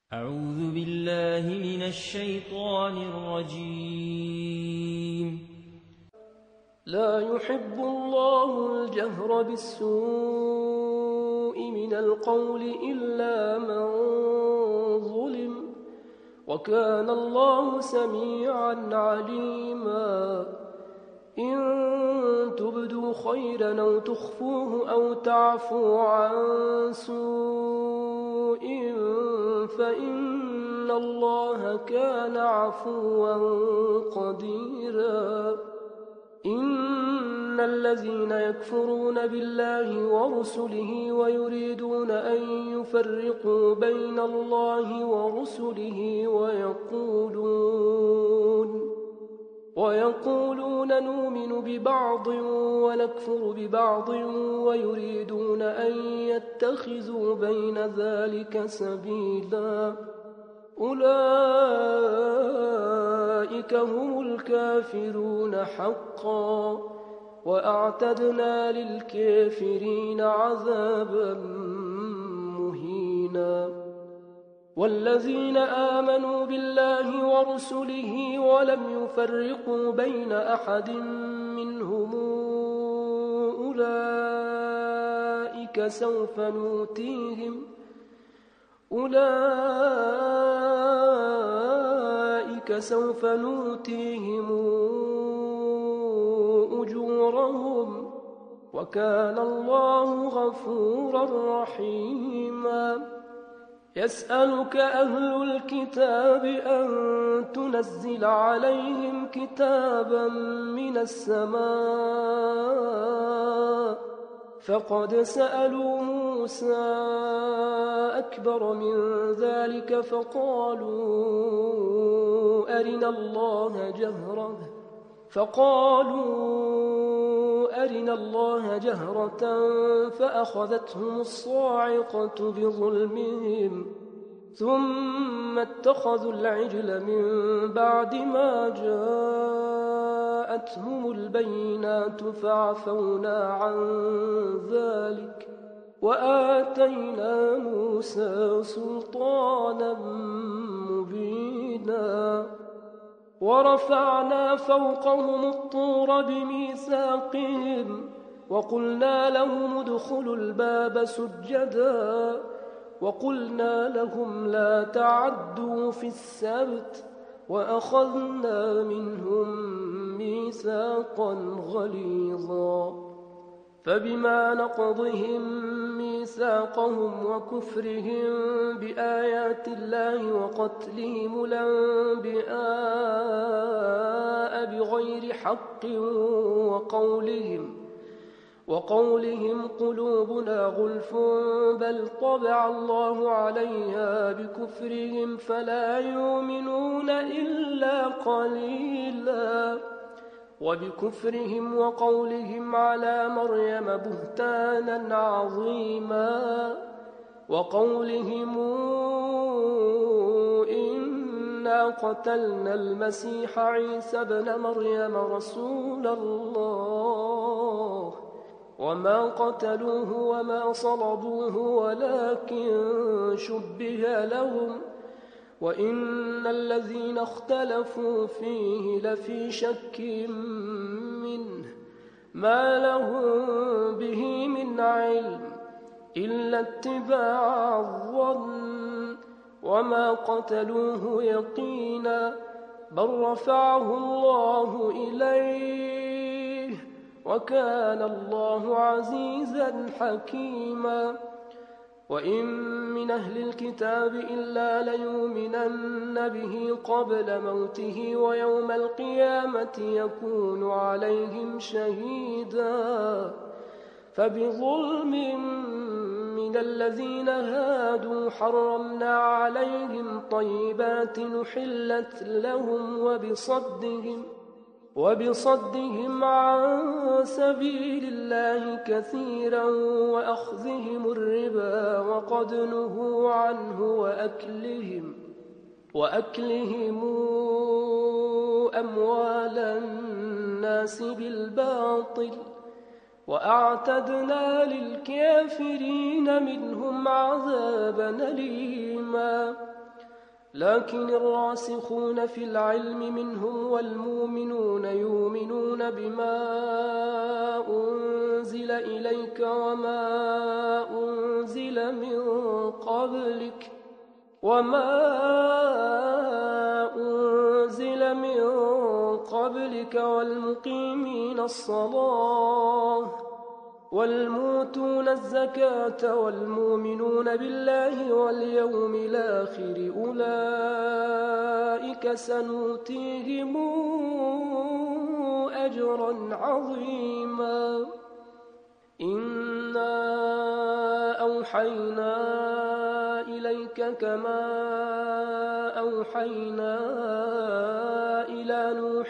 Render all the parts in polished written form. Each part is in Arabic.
أعوذ بالله من الشيطان الرجيم. لا يحب الله الجهر بالسوء من القول إلا من ظلم، وكان الله سميعا عليما. إن تبدوا خيرا أو تخفوه أو تعفوا عن سوء فإن الله كان عفوا قديرا. إن الذين يكفرون بالله ورسله ويريدون أن يفرقوا بين الله ورسله ويقولون نؤمن ببعض ونكفر ببعض ويريدون أن يتخذوا بين ذلك سبيلا. أولئك هم الكافرون حقا، وأعتدنا للكافرين عذابا مهينا. والذين آمنوا بالله ورسله ولم يفرقوا بين أحد منهم أولئك سوف نؤتيهم أجورهم، وكان الله غفورا رحيما. يسألك أهل الكتاب أن تنزل عليهم كتابا من السماء، فقد سألوا موسى أكبر من ذلك فقالوا أرنا الله جهرة فأخذتهم الصاعقة بظلمهم، ثم اتخذوا العجل من بعد ما جاءتهم البينات فعفونا عن ذلك وآتينا موسى سلطانا مبينا. ورفعنا فوقهم الطور بميثاقهم وقلنا لهم ادخلوا الباب سجدا، وقلنا لهم لا تعدوا في السبت، وأخذنا منهم ميثاقا غليظا. فبما نقضهم ميثاقهم وكفرهم بآيات الله وقتلهم الأنبياء بغير حق وقولهم قلوبنا غلف بل طبع الله عليها بكفرهم فلا يؤمنون إلا قليلا. وبكفرهم وقولهم على مريم بهتانا عظيما، وقولهم إنا قتلنا المسيح عيسى ابن مريم رسول الله وما قتلوه وما صلبوه ولكن شبه لهم، وإن الذين اختلفوا فيه لفي شك منه ما لهم به من علم إلا اتباع الظن، وما قتلوه يقينا بل رفعه الله إليه، وكان الله عزيزا حكيما. وإن من أهل الكتاب إلا ليؤمنن به قبل موته ويوم القيامة يكون عليهم شهيدا. فبظلم من الذين هادوا حرمنا عليهم طيبات نحلت لهم وبصدهم عن سبيل الله كثيرا وأخذهم الربا وقد نهوا عنه وأكلهم أموال الناس بالباطل، وأعتدنا للكافرين منهم عذابا أليما. لكن الراسخون في العلم منهم والمؤمنون يؤمنون بما أنزل إليك وما أنزل من قبلك والمقيمين الصلاة والموتون الزكاة والمؤمنون بالله واليوم الآخر أولئك سنؤتيهم أجرا عظيما. إنا أوحينا إليك كما أوحينا إلى نوح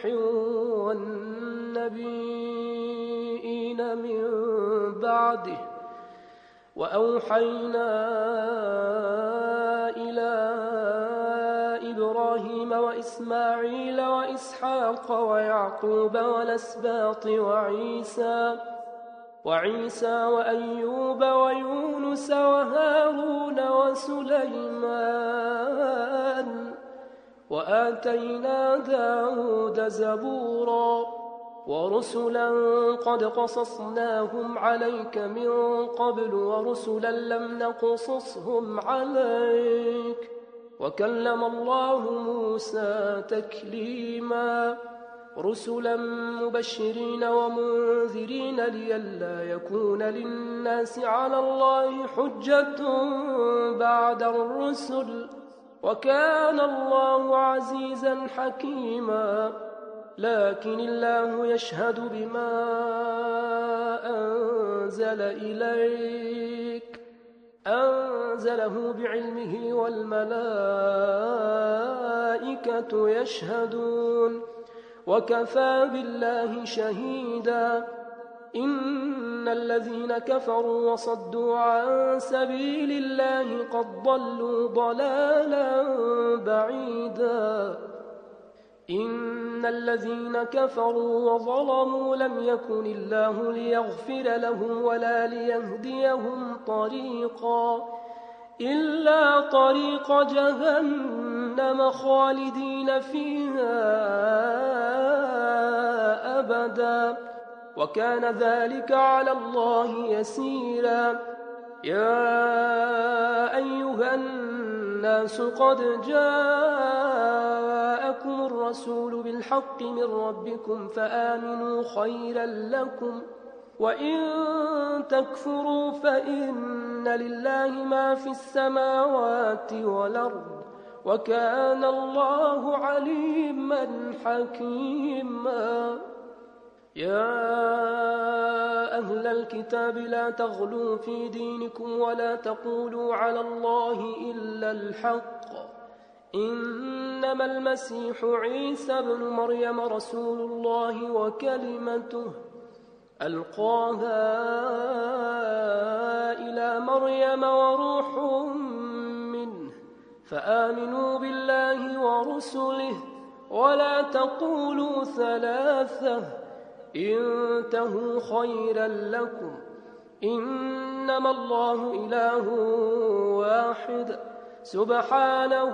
والنبيين من بعده وأوحينا إلى إبراهيم وإسماعيل وإسحاق ويعقوب والأسباط وعيسى وأيوب ويونس وهارون وسليمان وآتينا داود زبورا ورسلا قد قصصناهم عليك من قبل ورسلا لم نقصصهم عليك وكلم الله موسى تكليما رسلا مبشرين ومنذرين لئلا يكون للناس على الله حجة بعد الرسل وكان الله عزيزا حكيما. لكن الله يشهد بما أنزل إليك أنزله بعلمه والملائكة يشهدون وكفى بالله شهيدا. إن الذين كفروا وصدوا عن سبيل الله قد ضلوا ضلالا بعيدا. إن الذين كفروا وظلموا لم يكن الله ليغفر لهم ولا ليهديهم طريقا إلا طريق جهنم خالدين فيها أبدا وكان ذلك على الله يسيرا. يا أيها الناس قد جاءكم الرسول بالحق من ربكم فآمنوا خيرا لكم وإن تكفروا فإن لله ما في السماوات والأرض وكان الله عليما حكيما. يا أهل الكتاب لا تغلوا في دينكم ولا تقولوا على الله إلا الحق إنما المسيح عيسى ابن مريم رسول الله وكلمته ألقاها إلى مريم وروح منه فآمنوا بالله ورسله ولا تقولوا ثلاثة انتهوا خيرا لكم إنما الله إله واحد سبحانه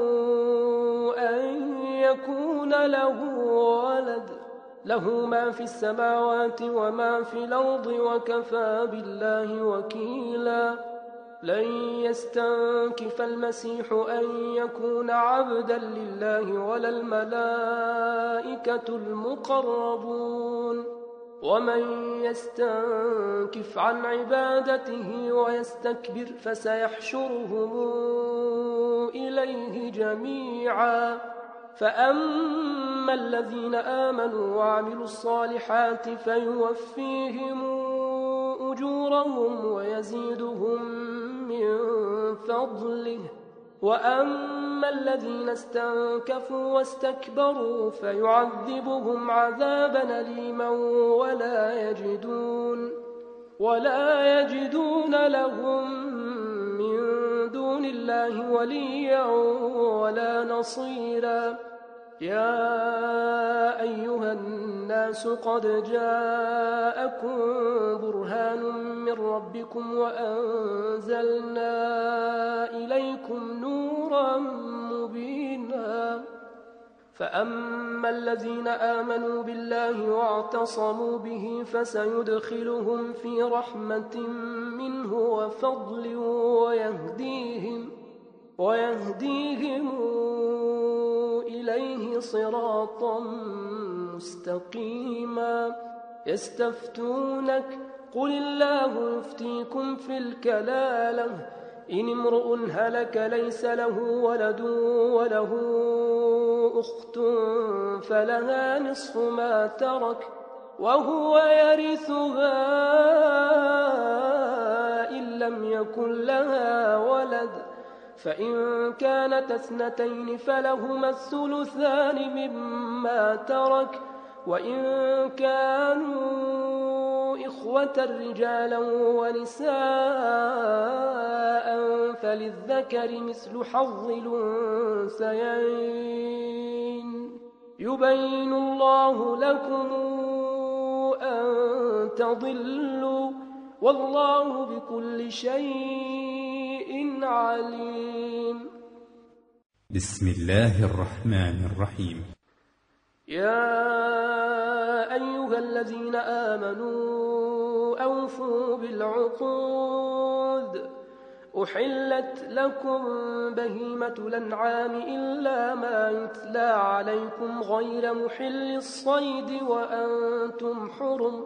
أن يكون له ولد له ما في السماوات وما في الأرض وكفى بالله وكيلا. لن يستنكف المسيح أن يكون عبدا لله ولا الملائكة المقربون ومن يستنكف عن عبادته ويستكبر فسيحشرهم إليه جميعا. فأما الذين آمنوا وعملوا الصالحات فيوفيهم أجورهم ويزيدهم من فضله وأما الذين استنكفوا واستكبروا فيعذبهم عذابا أليما ولا يجدون لهم من دون الله وليا ولا نصيرا. يا أيها الناس قد جاءكم برهان من ربكم وأنزلنا إليكم نورا فأما الذين آمنوا بالله واعتصموا به فسيدخلهم في رحمة منه وفضل ويهديهم إليه صراطا مستقيما. يستفتونك قل الله يفتيكم في الكلالة إن امرؤ هلك ليس له ولد وله أخت فلها نصف ما ترك وهو يرثها إن لم يكن لها ولد فإن كانت اثنتين فلهما الثلثان مما ترك وإن كانوا إخوة رجالا ونساء فللذكر مثل حظ الأنثيين يبين الله لكم أن تضلوا والله بكل شيء عليم. بسم الله الرحمن الرحيم. يا أيها الذين آمنوا أوفوا بالعقود أحلت لكم بهيمة الأنعام إلا ما يتلى عليكم غير محل الصيد وأنتم حرم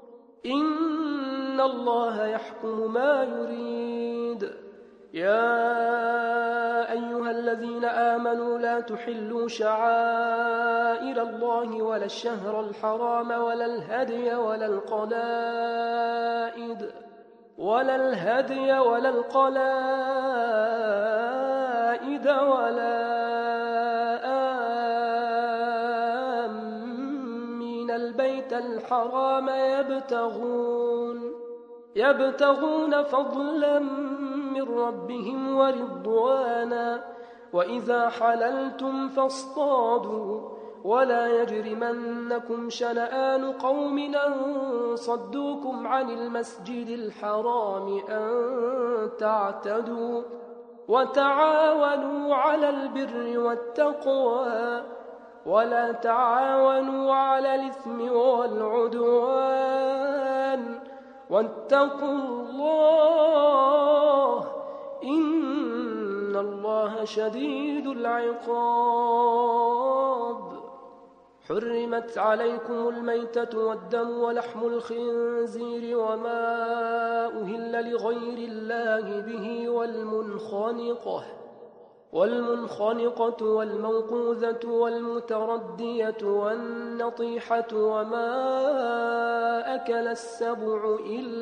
إن الله يحكم ما يريد. يا أيها الذين آمنوا لا تحلوا شعائر الله ولا الشهر الحرام ولا الهدي ولا القلائد ولا آمين البيت الحرام يبتغون فضلا من ربهم ورضوانا وإذا حللتم فاصطادوا ولا يجرمنكم شنآن قوم أن صدوكم عن المسجد الحرام أن تعتدوا وتعاونوا على البر والتقوى ولا تعاونوا على الإثم والعدوان واتقوا الله إن الله شديد العقاب. حرمت عليكم الميتة والدم ولحم الخنزير وما أهل لغير الله به والمنخنقة والموقوذة والمتردية والنطيحة وما أكل السبع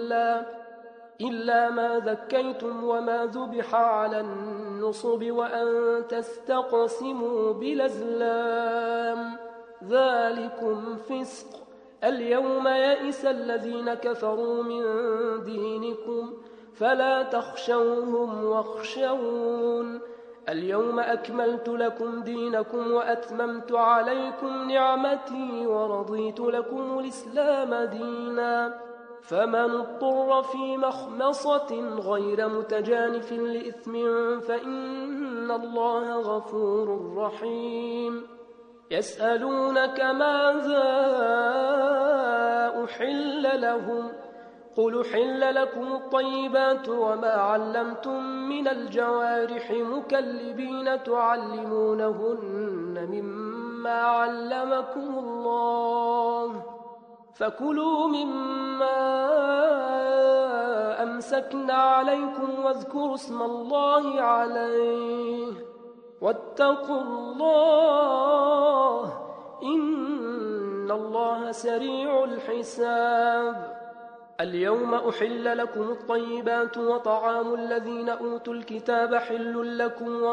إلا ما ذكيتم وما ذبح على النصب وأن تستقسموا بالأزلام ذلكم فسق. اليوم يئس الذين كفروا من دينكم فلا تخشوهم واخشون اليوم أكملت لكم دينكم وأتممت عليكم نعمتي ورضيت لكم الإسلام دينا فمن اضطر في مخمصة غير متجانف لإثم فإن الله غفور رحيم. يسألونك ماذا أحل لهم قل حل لكم الطيبات وما علمتم من الجوارح مكلبين تعلمونهن مما علمكم الله فكلوا مما أمسكنا عليكم واذكروا اسم الله عليه واتقوا الله إن الله سريع الحساب. اليوم أحل لكم الطيبات وطعام الذين أوتوا الكتاب حل لكم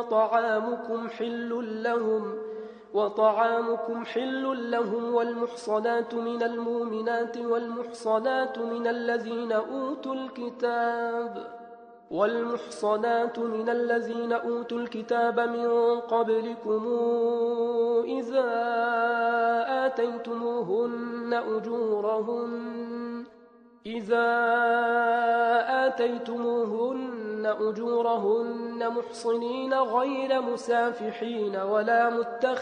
وطعامكم حل لهم والمحصنات من المؤمنات والمحصنات من الذين أوتوا الكتاب من قبلكم إذا آتيتموهن أجورهن محصنين غير مسافحين ولا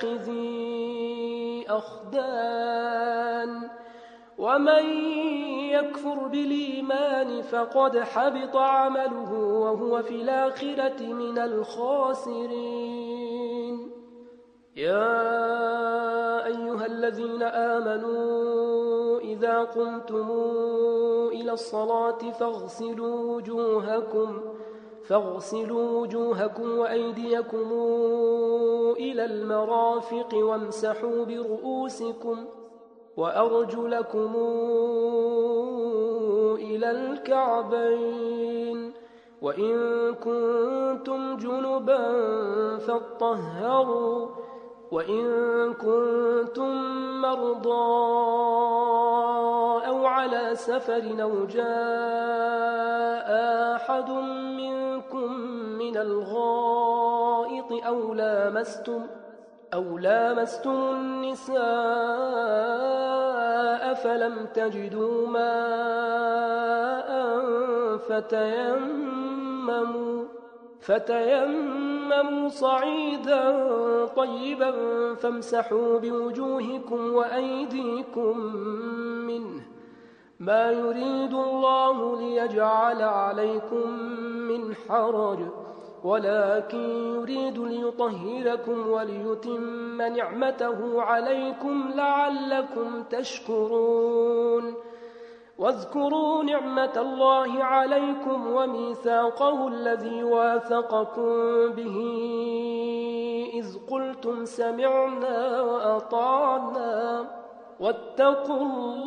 متخذي أخدان ومن يكفر بالإيمان فقد حبط عمله وهو في الآخرة من الخاسرين. يا أيها الذين آمنوا إذا قمتم إلى الصلاة فاغسلوا وجوهكم وأيديكم إلى المرافق وامسحوا برؤوسكم وأرجلكم إلى الكعبين وإن كنتم جنبا فاطهروا وإن كنتم مرضى أو على سفر أو جاء أحد منكم من الغائط أو لامستم النساء فلم تجدوا ماء فتيمموا صعيدا طيبا فامسحوا بوجوهكم وأيديكم منه ما يريد الله ليجعل عليكم من حرج ولكن يريد ليطهركم وليتم نعمته عليكم لعلكم تشكرون. واذكروا نعمة الله عليكم وميثاقه الذي واثقكم به إذ قلتم سمعنا وأطعنا واتقوا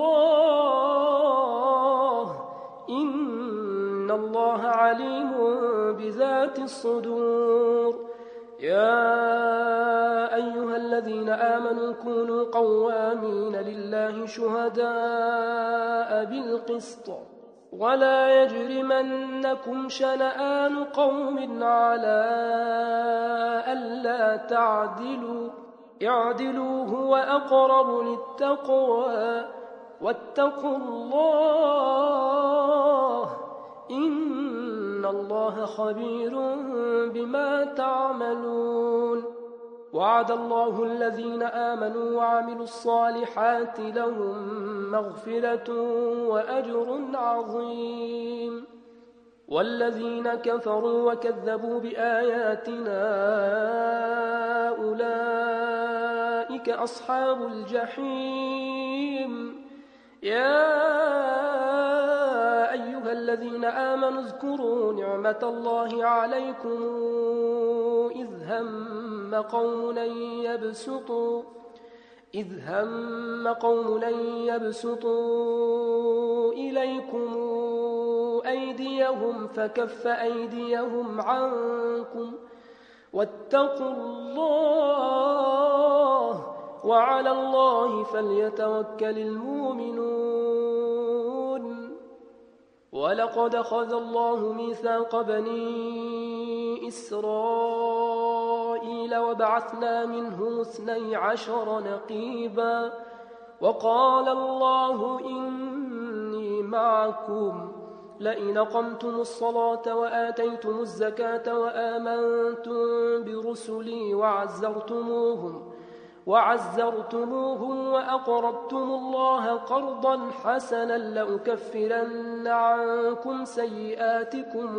الله إن الله عليم بذات الصدور. يا أيها الذين آمنوا كونوا قوامين لله شهداء بالقسط ولا يجرمنكم شنآن قوم على ألا تعدلوا اعدلوا هو أقرب للتقوى واتقوا الله إن الله خبير بما تعملون. وعد الله الذين آمنوا وعملوا الصالحات لهم مغفرة وأجر عظيم. والذين كفروا وكذبوا بآياتنا أولئك أصحاب الجحيم. يا أيها الذين آمنوا اذكروا نعمة الله عليكم إذ هم قوم أن يبسطوا إليكم أيديهم فكف أيديهم عنكم واتقوا الله وعلى الله فليتوكل المؤمنون. ولقد أخذ الله ميثاق بني إسرائيل وبعثنا منهم 12 نقيبا وقال الله إني معكم لئن أقمتم الصلاة وآتيتم الزكاة وآمنتم برسلي وعزرتموهم وأقرضتم الله قرضا حسنا لأكفرن عنكم سيئاتكم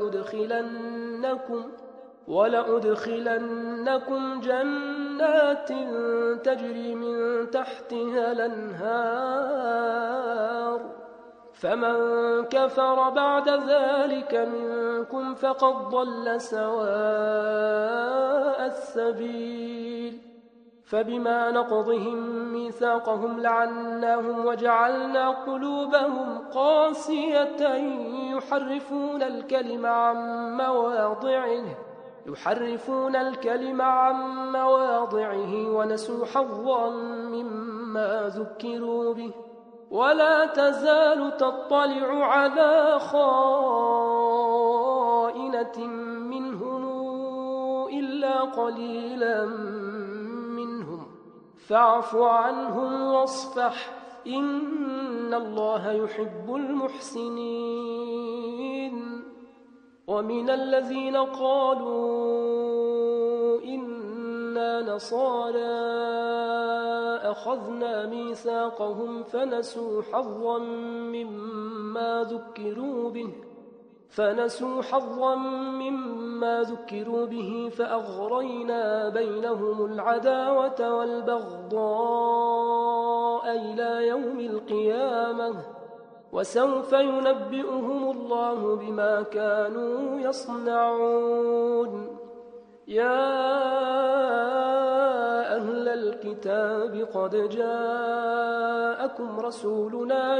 ولأدخلنكم جنات تجري من تحتها الأنهار فمن كفر بعد ذلك منكم فقد ضل سواء السبيل. فبما نقضهم ميثاقهم لعناهم وجعلنا قلوبهم قاسية يحرفون الكلم عن مواضعه ونسوا حظا مما ذكروا به ولا تزال تطلع على خائنة منهم إلا قليلا منهم فاعف عنهم واصفح إن الله يحب المحسنين. ومن الذين قالوا إنا نصارى أخذنا ميثاقهم فنسوا حظا مما ذكروا به فأغرينا بينهم العداوة والبغضاء إلى يوم القيامة وسوف ينبئهم الله بما كانوا يصنعون. يا أهل الكتاب قد جاءكم رسولنا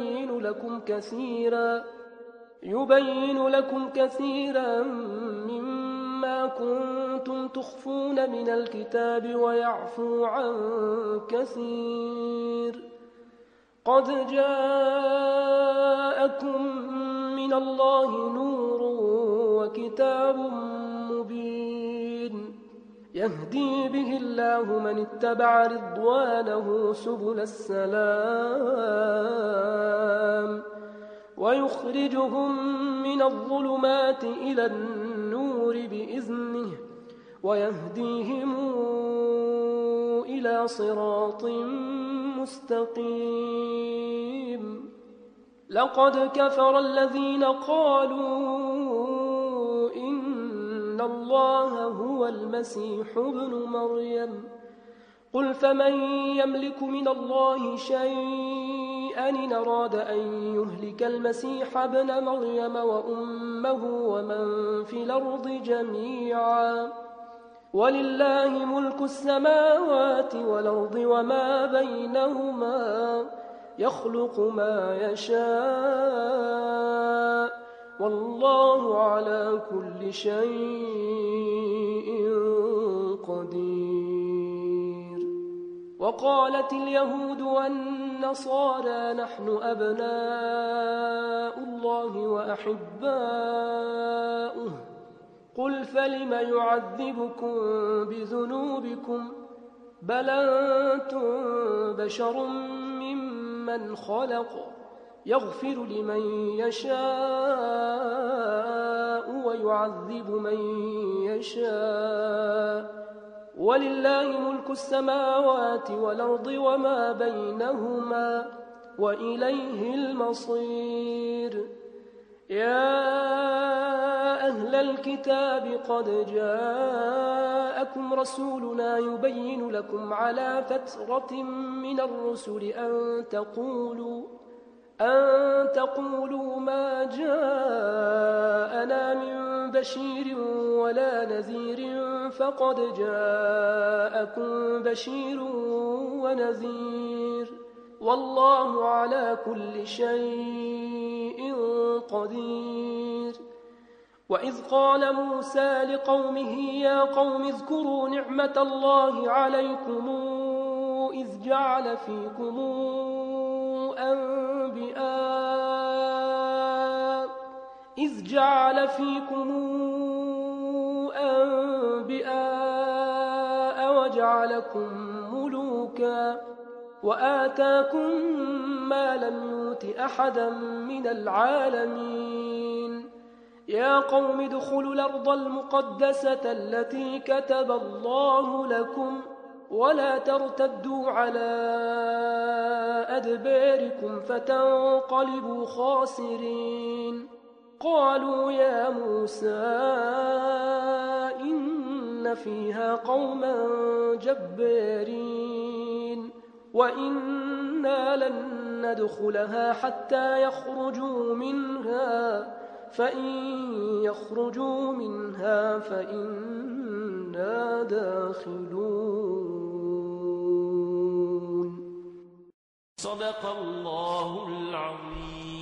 يبين لكم كثيرا مما كنتم تخفون من الكتاب ويعفو عن كثير. قد جاءكم من الله نور وكتاب مبين يهدي به الله من اتبع رضوانه سبل السلام ويخرجهم من الظلمات إلى النور بإذنه ويهديهم إلى صراط مستقيم. لقد كفر الذين قالوا إن الله هو المسيح ابن مريم قل فمن يملك من الله شيئا إن أراد أن يهلك المسيح ابن مريم وأمه ومن في الأرض جميعا ولله ملك السماوات والأرض وما بينهما يخلق ما يشاء والله على كل شيء قدير. وقالت اليهود والنصارى نحن أبناء الله وأحباؤه قل فلم يعذبكم بذنوبكم بل أنتم بشر ممن خلق يغفر لمن يشاء ويعذب من يشاء ولله ملك السماوات والأرض وما بينهما وإليه المصير. يا أهل الكتاب قد جاءكم رسولنا يبين لكم على فترة من الرسل أن تقولوا ما جاءنا من بشير ولا نذير فقد جاءكم بشير ونذير والله على كل شيء قدير. وإذ قال موسى لقومه يا قوم اذكروا نعمة الله عليكم إذ جعل فيكم أنبياء وجعلكم ملوكا وآتاكم ما لم يؤت أحدا من العالمين. يا قوم ادخلوا الأرض المقدسة التي كتب الله لكم ولا ترتدوا على أدباركم فتنقلبوا خاسرين. قالوا يا موسى إن فيها قوما جبارين وإنا لن ندخلها حتى يخرجوا منها فإن يخرجوا منها فإنا داخلون. صدق الله العظيم.